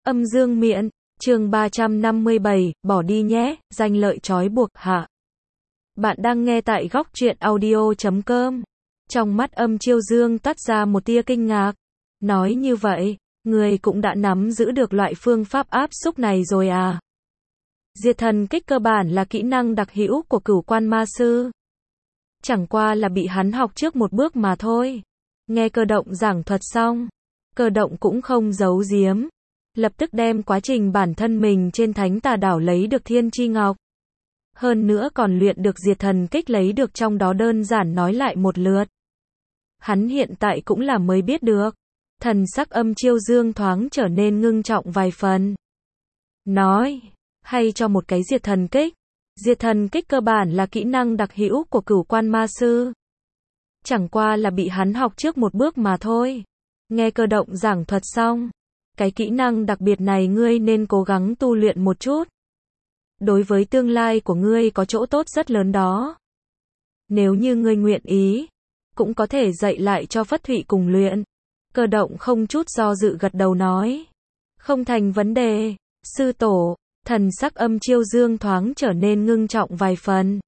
Âm dương miện, chương 357, bỏ đi nhé, danh lợi trói buộc, hả? Bạn đang nghe tại góc truyện audio.com. Trong mắt Âm Chiêu Dương toát ra một tia kinh ngạc. Nói như vậy, người cũng đã nắm giữ được loại phương pháp áp xúc này rồi à? Diệt thần kích cơ bản là kỹ năng đặc hữu của Cửu Quan Ma Sư. Chẳng qua là bị hắn học trước một bước mà thôi. Nghe Cơ Động giảng thuật xong, Cơ Động cũng không giấu giếm, lập tức đem quá trình bản thân mình trên Thánh Tà Đảo lấy được Thiên Chi Ngọc, hơn nữa còn luyện được diệt thần kích lấy được trong đó đơn giản nói lại một lượt. Hắn hiện tại cũng là mới biết được. Thần sắc Âm Chiêu Dương thoáng trở nên ngưng trọng vài phần. Nói, hay cho một cái diệt thần kích. Diệt thần kích cơ bản là kỹ năng đặc hữu của Cửu Quan Ma Sư. Chẳng qua là bị hắn học trước một bước mà thôi. Nghe Cơ Động giảng thuật xong, cái kỹ năng đặc biệt này ngươi nên cố gắng tu luyện một chút. Đối với tương lai của ngươi có chỗ tốt rất lớn đó. Nếu như ngươi nguyện ý, cũng có thể dạy lại cho Phất Thụy cùng luyện. Cơ Động không chút do dự gật đầu nói. Không thành vấn đề, sư tổ. Thần sắc Âm Chiêu Dương thoáng trở nên ngưng trọng vài phần.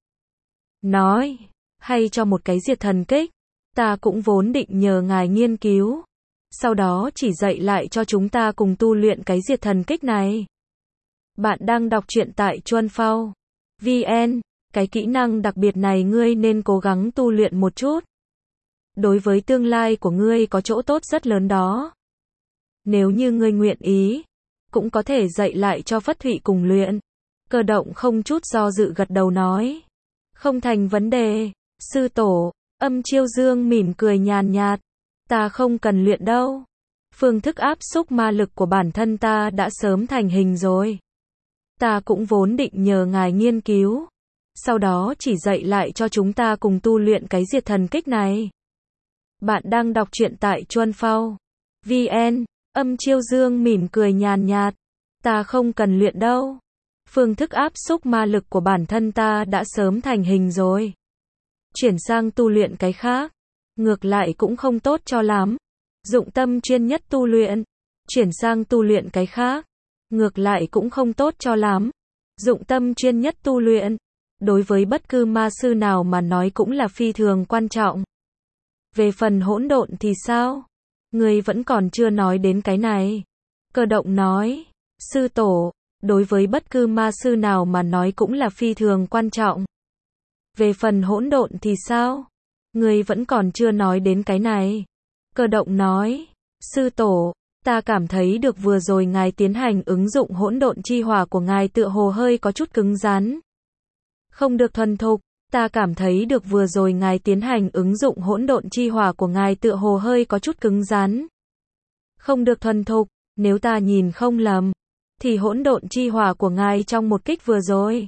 Nói, hay cho một cái diệt thần kích. Ta cũng vốn định nhờ ngài nghiên cứu, sau đó chỉ dạy lại cho chúng ta cùng tu luyện cái diệt thần kích này. Bạn đang đọc truyện tại Chuan Phao VN, cái kỹ năng đặc biệt này ngươi nên cố gắng tu luyện một chút. Đối với tương lai của ngươi có chỗ tốt rất lớn đó. Nếu như ngươi nguyện ý, cũng có thể dạy lại cho Phất Thụy cùng luyện. Cơ Động không chút do dự gật đầu nói. Không thành vấn đề, sư tổ. Âm Chiêu Dương mỉm cười nhàn nhạt. Ta không cần luyện đâu. Phương thức áp xúc ma lực của bản thân ta đã sớm thành hình rồi. Ta cũng vốn định nhờ ngài nghiên cứu, sau đó chỉ dạy lại cho chúng ta cùng tu luyện cái diệt thần kích này. Bạn đang đọc truyện tại Chuan Phao VN. Âm Chiêu Dương mỉm cười nhàn nhạt. Ta không cần luyện đâu. Phương thức áp xúc ma lực của bản thân ta đã sớm thành hình rồi. Chuyển sang tu luyện cái khác, ngược lại cũng không tốt cho lắm. Dụng tâm chuyên nhất tu luyện. Chuyển sang tu luyện cái khác, ngược lại cũng không tốt cho lắm. Dụng tâm chuyên nhất tu luyện, đối với bất cứ ma sư nào mà nói cũng là phi thường quan trọng. Về phần hỗn độn thì sao? Ngươi vẫn còn chưa nói đến cái này. Cơ Động nói, sư tổ, đối với bất cứ ma sư nào mà nói cũng là phi thường quan trọng. Về phần hỗn độn thì sao? Ngươi vẫn còn chưa nói đến cái này. Cơ Động nói, sư tổ, ta cảm thấy được vừa rồi ngài tiến hành ứng dụng hỗn độn chi hỏa của ngài tựa hồ hơi có chút cứng rắn. Không được thuần thục. Ta cảm thấy được vừa rồi ngài tiến hành ứng dụng hỗn độn chi hỏa của ngài tựa hồ hơi có chút cứng rắn. Không được thuần thục, nếu ta nhìn không lầm, thì hỗn độn chi hỏa của ngài trong một kích vừa rồi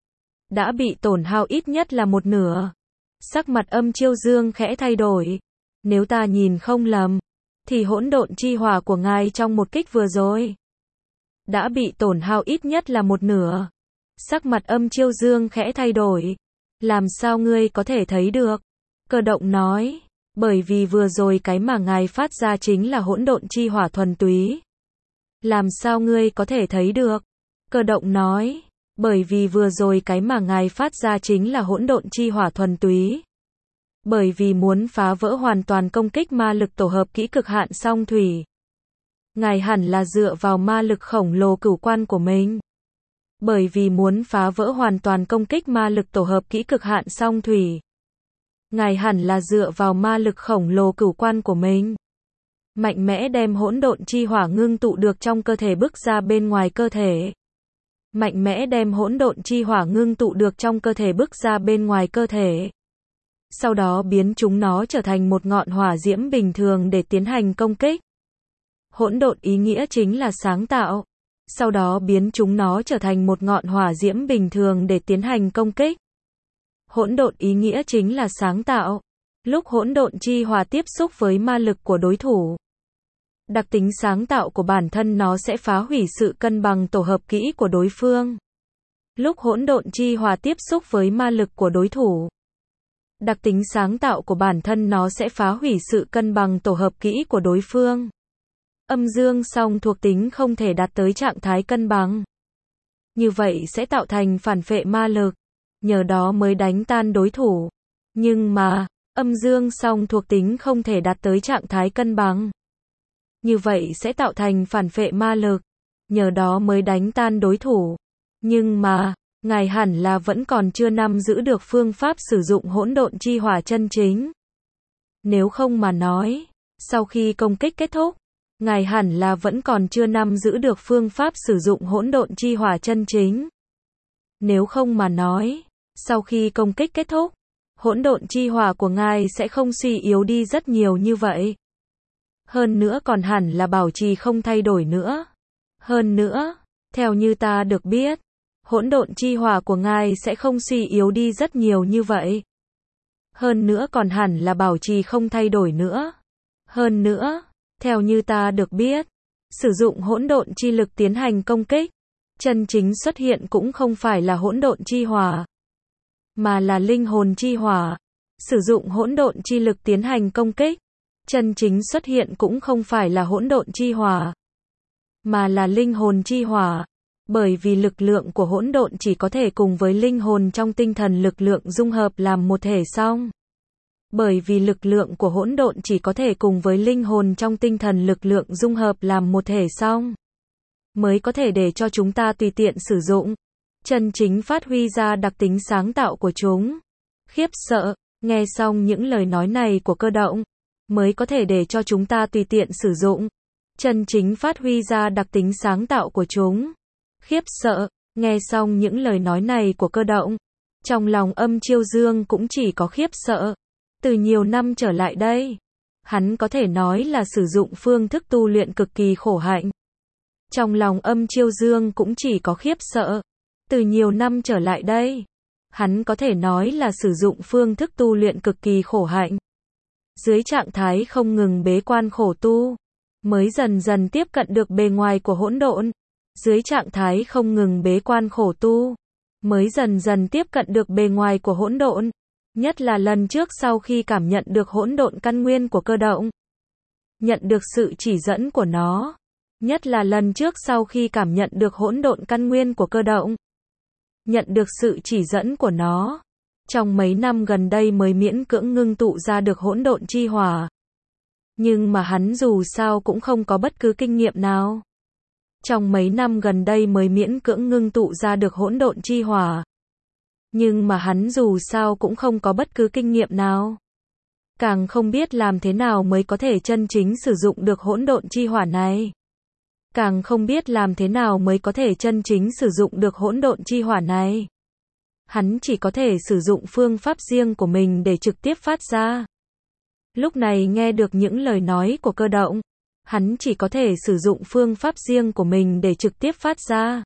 đã bị tổn hao ít nhất là một nửa. Sắc mặt Âm Chiêu Dương khẽ thay đổi. Nếu ta nhìn không lầm, thì hỗn độn chi hỏa của ngài trong một kích vừa rồi đã bị tổn hao ít nhất là một nửa. Sắc mặt Âm Chiêu Dương khẽ thay đổi. Làm sao ngươi có thể thấy được? Cơ Động nói, bởi vì vừa rồi cái mà ngài phát ra chính là hỗn độn chi hỏa thuần túy. Làm sao ngươi có thể thấy được? Cơ Động nói, bởi vì vừa rồi cái mà ngài phát ra chính là hỗn độn chi hỏa thuần túy. Bởi vì muốn phá vỡ hoàn toàn công kích ma lực tổ hợp kỹ cực hạn song thủy, ngài hẳn là dựa vào ma lực khổng lồ cửu quan của mình. Bởi vì muốn phá vỡ hoàn toàn công kích ma lực tổ hợp kỹ cực hạn song thủy, ngài hẳn là dựa vào ma lực khổng lồ cửu quan của mình, mạnh mẽ đem hỗn độn chi hỏa ngưng tụ được trong cơ thể bức ra bên ngoài cơ thể. Mạnh mẽ đem hỗn độn chi hỏa ngưng tụ được trong cơ thể bức ra bên ngoài cơ thể. Sau đó biến chúng nó trở thành một ngọn hỏa diễm bình thường để tiến hành công kích. Hỗn độn ý nghĩa chính là sáng tạo. Sau đó biến chúng nó trở thành một ngọn hỏa diễm bình thường để tiến hành công kích. Hỗn độn ý nghĩa chính là sáng tạo. Lúc hỗn độn chi hỏa tiếp xúc với ma lực của đối thủ, đặc tính sáng tạo của bản thân nó sẽ phá hủy sự cân bằng tổ hợp kỹ của đối phương. Lúc hỗn độn chi hỏa tiếp xúc với ma lực của đối thủ, đặc tính sáng tạo của bản thân nó sẽ phá hủy sự cân bằng tổ hợp kỹ của đối phương. âm dương song thuộc tính không thể đạt tới trạng thái cân bằng. Như vậy sẽ tạo thành phản phệ ma lực, nhờ đó mới đánh tan đối thủ. Nhưng mà, âm dương song thuộc tính không thể đạt tới trạng thái cân bằng. Như vậy sẽ tạo thành phản phệ ma lực, nhờ đó mới đánh tan đối thủ. Nhưng mà, ngài hẳn là vẫn còn chưa nắm giữ được phương pháp sử dụng hỗn độn chi hỏa chân chính. Nếu không mà nói, sau khi công kích kết thúc, ngài hẳn là vẫn còn chưa nắm giữ được phương pháp sử dụng hỗn độn chi hỏa chân chính. Nếu không mà nói, sau khi công kích kết thúc, hỗn độn chi hỏa của ngài sẽ không suy yếu đi rất nhiều như vậy. Hơn nữa còn hẳn là bảo trì không thay đổi nữa. Hơn nữa, theo như ta được biết, hỗn độn chi hỏa của ngài sẽ không suy yếu đi rất nhiều như vậy. Hơn nữa còn hẳn là bảo trì không thay đổi nữa. Hơn nữa, theo như ta được biết, sử dụng hỗn độn chi lực tiến hành công kích, chân chính xuất hiện cũng không phải là hỗn độn chi hỏa, mà là linh hồn chi hỏa. Sử dụng hỗn độn chi lực tiến hành công kích, chân chính xuất hiện cũng không phải là hỗn độn chi hỏa, mà là linh hồn chi hỏa. Bởi vì lực lượng của hỗn độn chỉ có thể cùng với linh hồn trong tinh thần lực lượng dung hợp làm một thể xong. Bởi vì lực lượng của hỗn độn chỉ có thể cùng với linh hồn trong tinh thần lực lượng dung hợp làm một thể xong, mới có thể để cho chúng ta tùy tiện sử dụng, chân chính phát huy ra đặc tính sáng tạo của chúng. Khiếp sợ, nghe xong những lời nói này của Cơ Động, mới có thể để cho chúng ta tùy tiện sử dụng, chân chính phát huy ra đặc tính sáng tạo của chúng. Khiếp sợ, nghe xong những lời nói này của Cơ Động, trong lòng Âm Chiêu Dương cũng chỉ có khiếp sợ. Từ nhiều năm trở lại đây, hắn có thể nói là sử dụng phương thức tu luyện cực kỳ khổ hạnh. Trong lòng Âm Chiêu Dương cũng chỉ có khiếp sợ. Từ nhiều năm trở lại đây, hắn có thể nói là sử dụng phương thức tu luyện cực kỳ khổ hạnh. Dưới trạng thái không ngừng bế quan khổ tu, mới dần dần tiếp cận được bề ngoài của hỗn độn. Dưới trạng thái không ngừng bế quan khổ tu, mới dần dần tiếp cận được bề ngoài của hỗn độn. Nhất là lần trước sau khi cảm nhận được hỗn độn căn nguyên của Cơ Động, nhận được sự chỉ dẫn của nó. Nhất là lần trước sau khi cảm nhận được hỗn độn căn nguyên của Cơ Động, nhận được sự chỉ dẫn của nó. Trong mấy năm gần đây mới miễn cưỡng ngưng tụ ra được hỗn độn chi hỏa. Nhưng mà hắn dù sao cũng không có bất cứ kinh nghiệm nào. Trong mấy năm gần đây mới miễn cưỡng ngưng tụ ra được hỗn độn chi hỏa. Nhưng mà hắn dù sao cũng không có bất cứ kinh nghiệm nào. Càng không biết làm thế nào mới có thể chân chính sử dụng được hỗn độn chi hỏa này. Càng không biết làm thế nào mới có thể chân chính sử dụng được hỗn độn chi hỏa này. Hắn chỉ có thể sử dụng phương pháp riêng của mình để trực tiếp phát ra. Lúc này nghe được những lời nói của Cơ Động, hắn chỉ có thể sử dụng phương pháp riêng của mình để trực tiếp phát ra.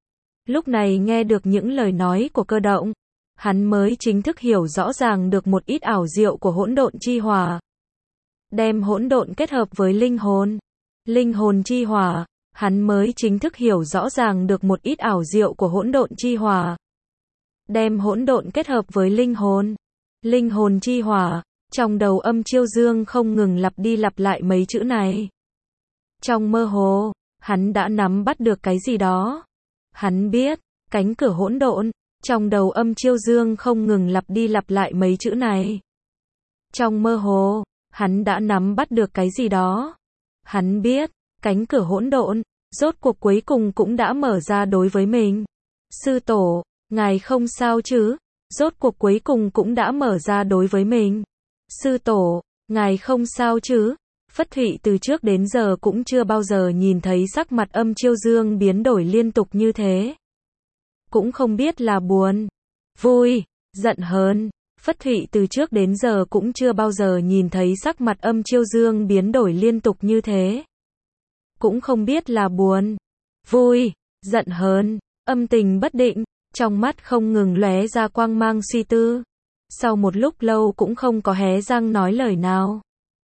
Lúc này nghe được những lời nói của Cơ Động, hắn mới chính thức hiểu rõ ràng được một ít ảo diệu của hỗn độn chi hỏa. Đem hỗn độn kết hợp với linh hồn chi hỏa, hắn mới chính thức hiểu rõ ràng được một ít ảo diệu của hỗn độn chi hỏa. Đem hỗn độn kết hợp với linh hồn chi hỏa, trong đầu Âm Chiêu Dương không ngừng lặp đi lặp lại mấy chữ này. Trong mơ hồ, hắn đã nắm bắt được cái gì đó. Hắn biết, cánh cửa hỗn độn, trong đầu Âm Chiêu Dương không ngừng lặp đi lặp lại mấy chữ này. Trong mơ hồ, hắn đã nắm bắt được cái gì đó. Hắn biết, cánh cửa hỗn độn, rốt cuộc cuối cùng cũng đã mở ra đối với mình. Sư tổ, ngài không sao chứ? Rốt cuộc cuối cùng cũng đã mở ra đối với mình. Sư tổ, ngài không sao chứ? Phất Thụy từ trước đến giờ cũng chưa bao giờ nhìn thấy sắc mặt Âm Chiêu Dương biến đổi liên tục như thế. Cũng không biết là buồn, vui, giận hờn. Phất Thụy từ trước đến giờ cũng chưa bao giờ nhìn thấy sắc mặt Âm Chiêu Dương biến đổi liên tục như thế. Cũng không biết là buồn, vui, giận hờn, âm tình bất định, trong mắt không ngừng lóe ra quang mang suy tư. Sau một lúc lâu cũng không có hé răng nói lời nào.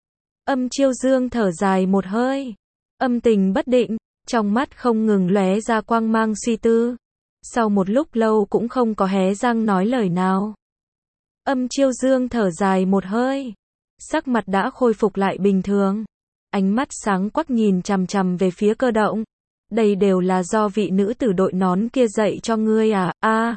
Âm Chiêu Dương thở dài một hơi, âm tình bất định, trong mắt không ngừng lóe ra quang mang suy tư. Sau một lúc lâu cũng không có hé răng nói lời nào. Âm Chiêu Dương thở dài một hơi, sắc mặt đã khôi phục lại bình thường. ánh mắt sáng quắc nhìn chằm chằm về phía Cơ Động. Đây đều là do vị nữ tử đội nón kia dạy cho ngươi à?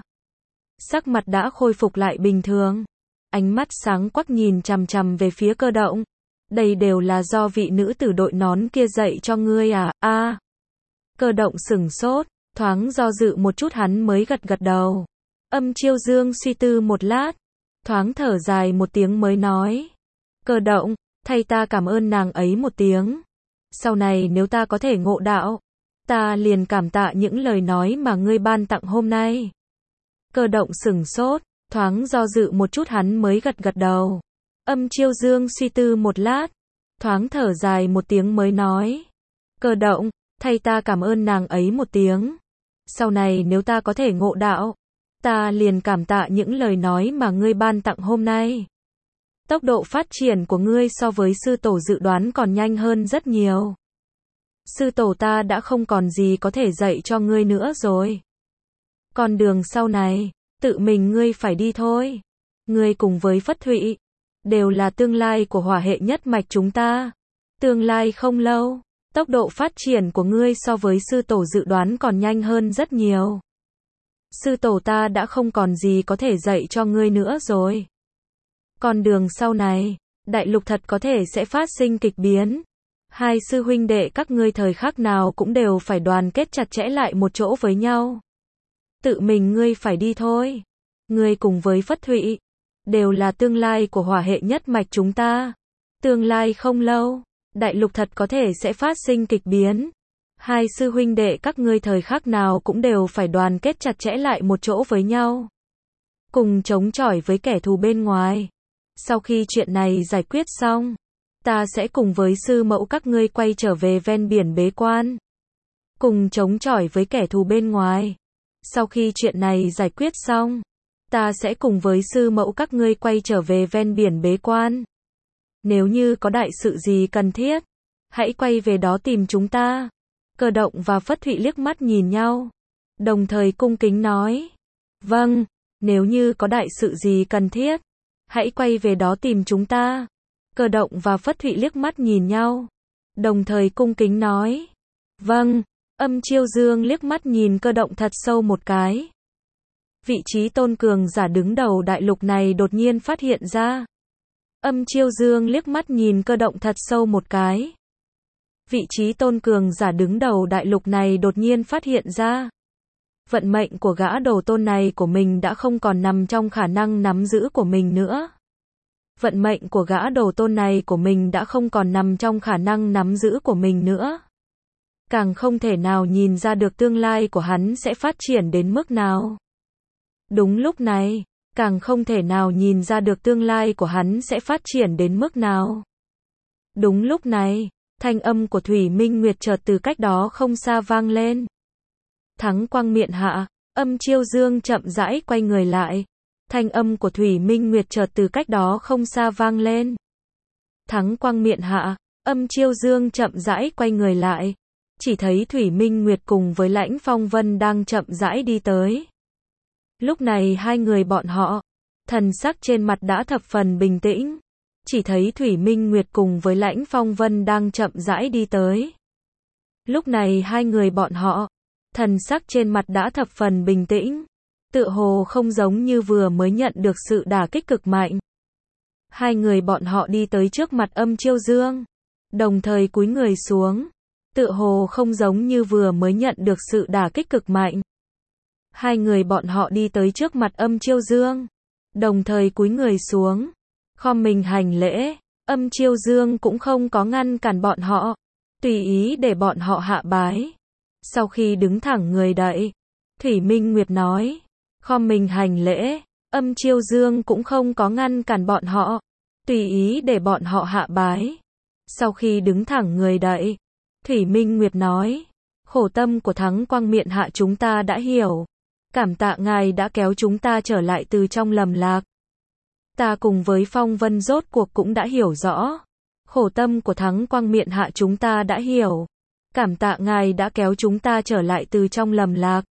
Sắc mặt đã khôi phục lại bình thường. Ánh mắt sáng quắc nhìn chằm chằm về phía Cơ Động. Đây đều là do vị nữ tử đội nón kia dạy cho ngươi à? Cơ Động sửng sốt, thoáng do dự một chút hắn mới gật gật đầu. Âm Chiêu Dương suy tư một lát, thoáng thở dài một tiếng mới nói. Cơ Động, thay ta cảm ơn nàng ấy một tiếng. Sau này nếu ta có thể ngộ đạo, ta liền cảm tạ những lời nói mà ngươi ban tặng hôm nay. Cơ Động sửng sốt, thoáng do dự một chút hắn mới gật gật đầu. Âm Chiêu Dương suy tư một lát, thoáng thở dài một tiếng mới nói. Cơ Động, thay ta cảm ơn nàng ấy một tiếng. Sau này nếu ta có thể ngộ đạo, ta liền cảm tạ những lời nói mà ngươi ban tặng hôm nay. Tốc độ phát triển của ngươi so với sư tổ dự đoán còn nhanh hơn rất nhiều. Sư tổ ta đã không còn gì có thể dạy cho ngươi nữa rồi. Con đường sau này, tự mình ngươi phải đi thôi. Ngươi cùng với Phất Thụy, đều là tương lai của hỏa hệ nhất mạch chúng ta. Tương lai không lâu, tốc độ phát triển của ngươi so với sư tổ dự đoán còn nhanh hơn rất nhiều. Sư tổ ta đã không còn gì có thể dạy cho ngươi nữa rồi. Con đường sau này, đại lục thật có thể sẽ phát sinh kịch biến. Hai sư huynh đệ các ngươi thời khắc nào cũng đều phải đoàn kết chặt chẽ lại một chỗ với nhau. Tự mình ngươi phải đi thôi. Ngươi cùng với Phất Thụy, đều là tương lai của hỏa hệ nhất mạch chúng ta. Tương lai không lâu, đại lục thật có thể sẽ phát sinh kịch biến. Hai sư huynh đệ các ngươi thời khắc nào cũng đều phải đoàn kết chặt chẽ lại một chỗ với nhau. Cùng chống chọi với kẻ thù bên ngoài. Sau khi chuyện này giải quyết xong, ta sẽ cùng với sư mẫu các ngươi quay trở về ven biển bế quan. Cùng chống chọi với kẻ thù bên ngoài. Sau khi chuyện này giải quyết xong, ta sẽ cùng với sư mẫu các ngươi quay trở về ven biển bế quan. Nếu như có đại sự gì cần thiết, hãy quay về đó tìm chúng ta. Cơ Động và Phất Thụy liếc mắt nhìn nhau, đồng thời cung kính nói. Vâng, nếu như có đại sự gì cần thiết, hãy quay về đó tìm chúng ta. Cơ Động và Phất Thụy liếc mắt nhìn nhau, đồng thời cung kính nói. Vâng, Âm Chiêu Dương liếc mắt nhìn Cơ Động thật sâu một cái. Vị trí tôn cường giả đứng đầu đại lục này đột nhiên phát hiện ra. Âm Chiêu Dương liếc mắt nhìn Cơ Động thật sâu một cái. Vị trí tôn cường giả đứng đầu đại lục này đột nhiên phát hiện ra. Vận mệnh của gã đồ tôn này của mình đã không còn nằm trong khả năng nắm giữ của mình nữa. Vận mệnh của gã đồ tôn này của mình đã không còn nằm trong khả năng nắm giữ của mình nữa. Càng không thể nào nhìn ra được tương lai của hắn sẽ phát triển đến mức nào. Đúng lúc này, càng không thể nào nhìn ra được tương lai của hắn sẽ phát triển đến mức nào. Đúng lúc này, thanh âm của Thủy Minh Nguyệt chợt từ cách đó không xa vang lên. Thắng quang miện hạ, Âm Chiêu Dương chậm rãi quay người lại. Thanh âm của Thủy Minh Nguyệt chợt từ cách đó không xa vang lên. Thắng quang miện hạ, Âm Chiêu Dương chậm rãi quay người lại. Chỉ thấy Thủy Minh Nguyệt cùng với Lãnh Phong Vân đang chậm rãi đi tới. Lúc này hai người bọn họ, thần sắc trên mặt đã thập phần bình tĩnh. Chỉ thấy Thủy Minh Nguyệt cùng với Lãnh Phong Vân đang chậm rãi đi tới. Lúc này hai người bọn họ, thần sắc trên mặt đã thập phần bình tĩnh. Tựa hồ không giống như vừa mới nhận được sự đả kích cực mạnh. Hai người bọn họ đi tới trước mặt Âm Chiêu Dương, đồng thời cúi người xuống. Tựa hồ không giống như vừa mới nhận được sự đả kích cực mạnh. Hai người bọn họ đi tới trước mặt Âm Chiêu Dương, đồng thời cúi người xuống, khom mình hành lễ. Âm Chiêu Dương cũng không có ngăn cản bọn họ, tùy ý để bọn họ hạ bái. Sau khi đứng thẳng người đậy, Thủy Minh Nguyệt nói, khom mình hành lễ. Âm Chiêu Dương cũng không có ngăn cản bọn họ, tùy ý để bọn họ hạ bái. Sau khi đứng thẳng người đậy, Thủy Minh Nguyệt nói, khổ tâm của Thắng quang miện hạ chúng ta đã hiểu. Cảm tạ ngài đã kéo chúng ta trở lại từ trong lầm lạc. Ta cùng với Phong Vân rốt cuộc cũng đã hiểu rõ. Khổ tâm của Thắng quang miện hạ chúng ta đã hiểu. Cảm tạ ngài đã kéo chúng ta trở lại từ trong lầm lạc.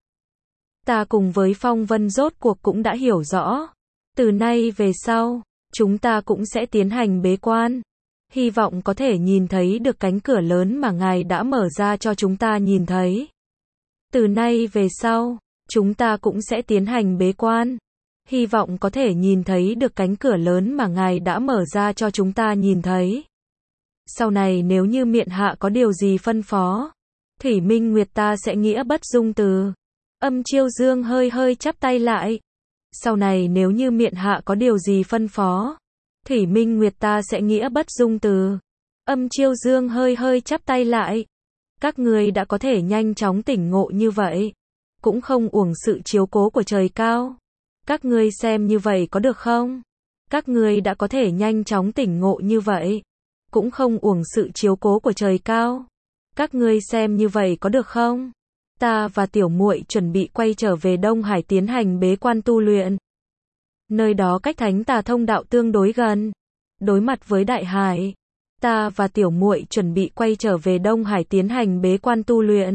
Ta cùng với Phong Vân rốt cuộc cũng đã hiểu rõ. Từ nay về sau, chúng ta cũng sẽ tiến hành bế quan. Hy vọng có thể nhìn thấy được cánh cửa lớn mà Ngài đã mở ra cho chúng ta nhìn thấy. Từ nay về sau, chúng ta cũng sẽ tiến hành bế quan. Hy vọng có thể nhìn thấy được cánh cửa lớn mà Ngài đã mở ra cho chúng ta nhìn thấy. Sau này nếu như miện hạ có điều gì phân phó, Thủy Minh Nguyệt ta sẽ nghĩa bất dung từ. Âm Chiêu Dương hơi hơi chắp tay lại. Sau này nếu như miện hạ có điều gì phân phó, Thủy Minh Nguyệt ta sẽ nghĩa bất dung từ. Âm Chiêu Dương hơi hơi chắp tay lại. Các ngươi đã có thể nhanh chóng tỉnh ngộ như vậy, cũng không uổng sự chiếu cố của trời cao. Các ngươi xem như vậy có được không? Các ngươi đã có thể nhanh chóng tỉnh ngộ như vậy, cũng không uổng sự chiếu cố của trời cao. Các ngươi xem như vậy có được không? Ta và tiểu muội chuẩn bị quay trở về Đông Hải tiến hành bế quan tu luyện. Nơi đó cách Thánh Tà Thông đạo tương đối gần, đối mặt với Đại Hải. Ta và tiểu muội chuẩn bị quay trở về Đông Hải tiến hành bế quan tu luyện.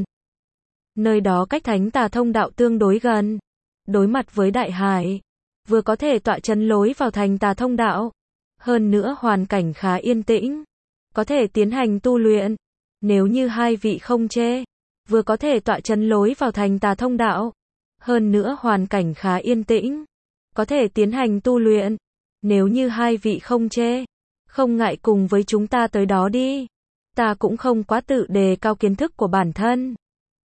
Nơi đó cách Thánh Tà Thông đạo tương đối gần, đối mặt với Đại Hải, vừa có thể tọa chân lối vào thành Tà Thông đạo, hơn nữa hoàn cảnh khá yên tĩnh, có thể tiến hành tu luyện. Nếu như hai vị không chê, vừa có thể tọa chân lối vào thành Tà Thông đạo, hơn nữa hoàn cảnh khá yên tĩnh, có thể tiến hành tu luyện. Nếu như hai vị không chê, không ngại cùng với chúng ta tới đó đi. Ta cũng không quá tự đề cao kiến thức của bản thân.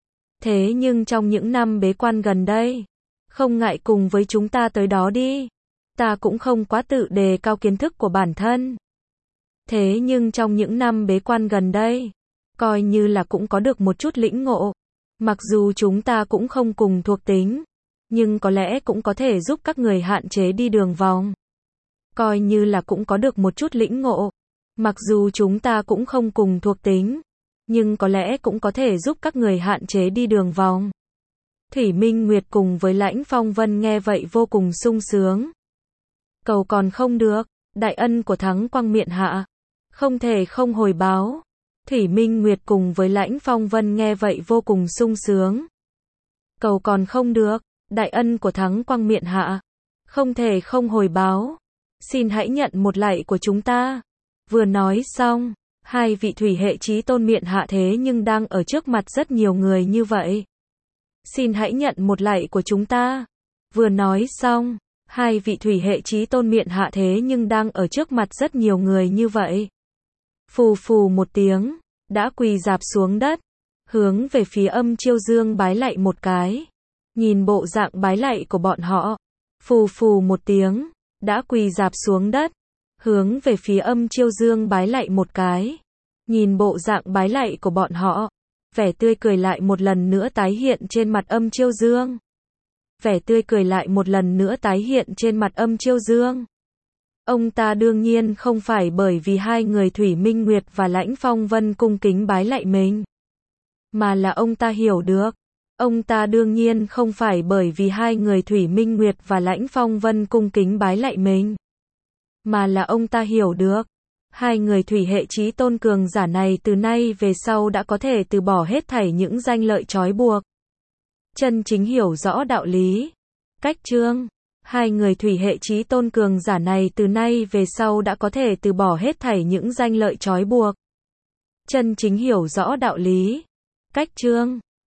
Thế nhưng trong những năm bế quan gần đây, không ngại cùng với chúng ta tới đó đi. Ta cũng không quá tự đề cao kiến thức của bản thân. Thế nhưng trong những năm bế quan gần đây, coi như là cũng có được một chút lĩnh ngộ. Mặc dù chúng ta cũng không cùng thuộc tính, nhưng có lẽ cũng có thể giúp các người hạn chế đi đường vòng. Coi như là cũng có được một chút lĩnh ngộ. Mặc dù chúng ta cũng không cùng thuộc tính, nhưng có lẽ cũng có thể giúp các người hạn chế đi đường vòng. Thủy Minh Nguyệt cùng với Lãnh Phong Vân nghe vậy vô cùng sung sướng. Cầu còn không được, đại ân của Thắng Quang miện hạ, không thể không hồi báo. Thủy Minh Nguyệt cùng với Lãnh Phong Vân nghe vậy vô cùng sung sướng. Cầu còn không được, đại ân của Thắng Quang miện hạ, không thể không hồi báo. Xin hãy nhận một lạy của chúng ta. Vừa nói xong, hai vị thủy hệ chí tôn miện hạ thế nhưng đang ở trước mặt rất nhiều người như vậy. Xin hãy nhận một lạy của chúng ta. Vừa nói xong, hai vị thủy hệ chí tôn miện hạ thế nhưng đang ở trước mặt rất nhiều người như vậy. Phù phù một tiếng, đã quỳ rạp xuống đất, hướng về phía Âm Chiêu Dương bái lạy một cái. Nhìn bộ dạng bái lạy của bọn họ, phù phù một tiếng, đã quỳ rạp xuống đất, hướng về phía Âm Chiêu Dương bái lạy một cái. Nhìn bộ dạng bái lạy của bọn họ, vẻ tươi cười lại một lần nữa tái hiện trên mặt Âm Chiêu Dương. Vẻ tươi cười lại một lần nữa tái hiện trên mặt Âm Chiêu Dương. Ông ta đương nhiên không phải bởi vì hai người Thủy Minh Nguyệt và Lãnh Phong Vân cung kính bái lạy mình, mà là ông ta hiểu được. Ông ta đương nhiên không phải bởi vì hai người Thủy Minh Nguyệt và Lãnh Phong Vân cung kính bái lạy mình, mà là ông ta hiểu được. Hai người thủy hệ chí tôn cường giả này từ nay về sau đã có thể từ bỏ hết thảy những danh lợi trói buộc. Chân chính hiểu rõ đạo lý. Cách chương. Hai người thủy hệ chí tôn cường giả này từ nay về sau đã có thể từ bỏ hết thảy những danh lợi trói buộc. Chân chính hiểu rõ đạo lý. Cách chương.